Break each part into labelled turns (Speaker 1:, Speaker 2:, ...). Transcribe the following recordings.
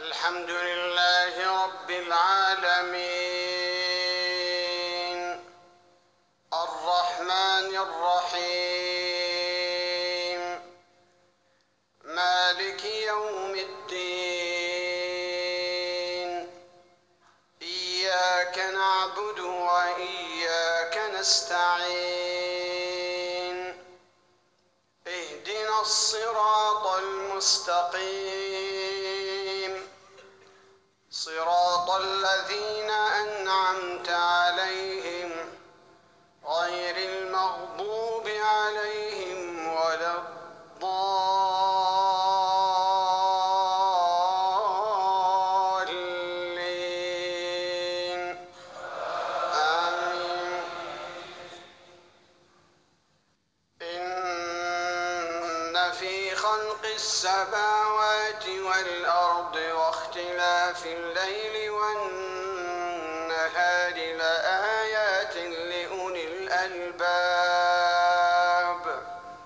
Speaker 1: الحمد لله رب العالمين الرحمن الرحيم مالك يوم الدين إياك نعبد وإياك نستعين اهدنا الصراط المستقيم صراط الذين أنعمت عليهم غير المغضوب عليهم ولا الضالين آمين. إن في خلق السماوات والأرض واختلاف الليل والنهار لآيات لأولي الألباب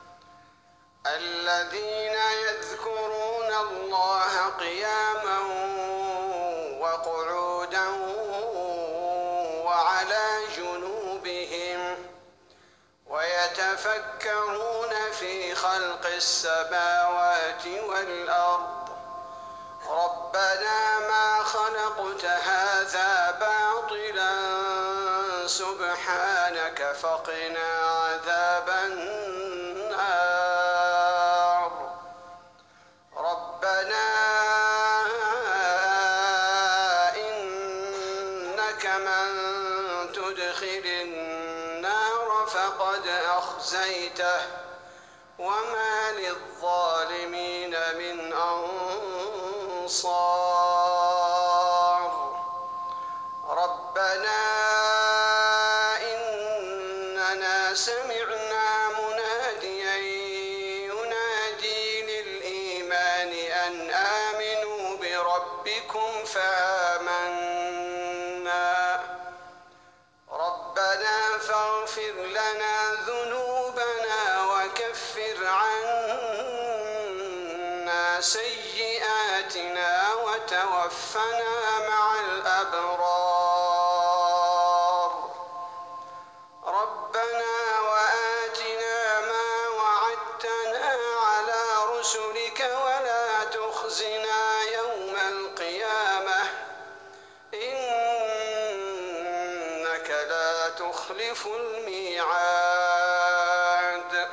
Speaker 1: الذين يذكرون الله قياما وقعودا وعلى جنوبهم ويتفكرون في خلق السماوات والأرض ربنا ما خلقت هذا باطلا سبحانك فقنا عذاب النار ربنا إنك من تدخل النار فقد أخزيته وما للظالمين من أنصار ربنا إننا سمعنا مناديا ينادي للإيمان أن آمنوا بربكم فآمنا ربنا فاغفر لنا ذنوبنا وكفر عنا سيئاتنا وتوفنا مع الأبرار ربنا وآتنا ما وعدتنا على رسلك ولا تخزنا يوم القيامة إنك لا تخلف الميعاد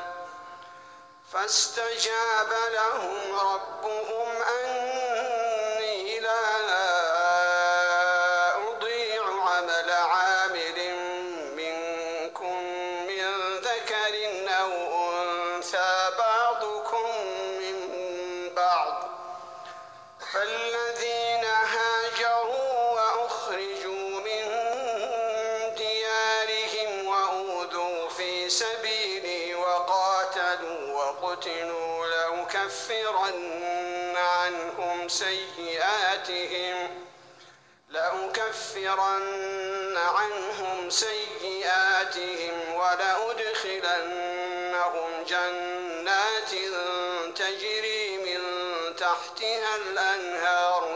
Speaker 1: فاستجاب لهم ربهم أني لا أضيع عمل عامل منكم من ذكر أو أنثى بعضكم من بعض فالذين هاجروا وأخرجوا من ديارهم وأوذوا في سبيلي وقاتلوا وقتلوا لأكفرن عنهم سيئاتهم ولأدخلنهم جنات تجري من تحتها الأنهار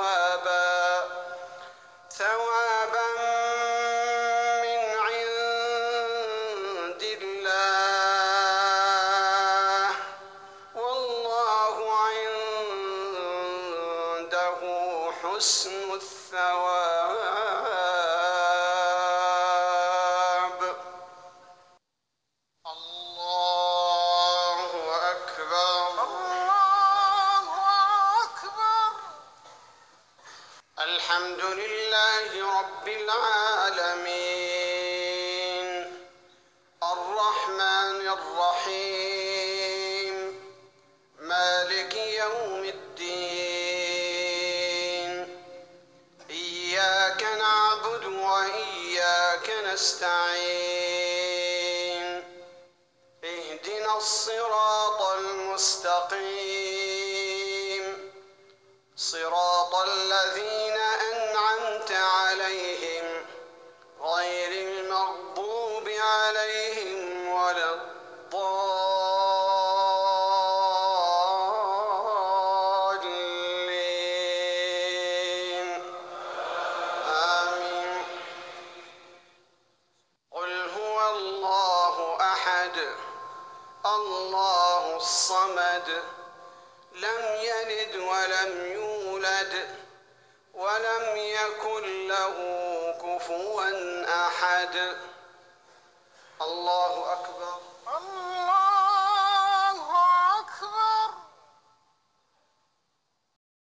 Speaker 1: ثوابا من عند الله والله عنده حسن الثواب. الله أكبر الله أكبر. الحمد لله رب العالمين الرحمن الرحيم مالك يوم الدين إياك نعبد وإياك نستعين اهدنا الصراط المستقيم صراط الذين أنعمت عليهم غير المغضوب عليهم ولا الضالين الله أحد الله الصمد لم يلد ولم يولد ولم يكن له كفوا أحد الله أكبر.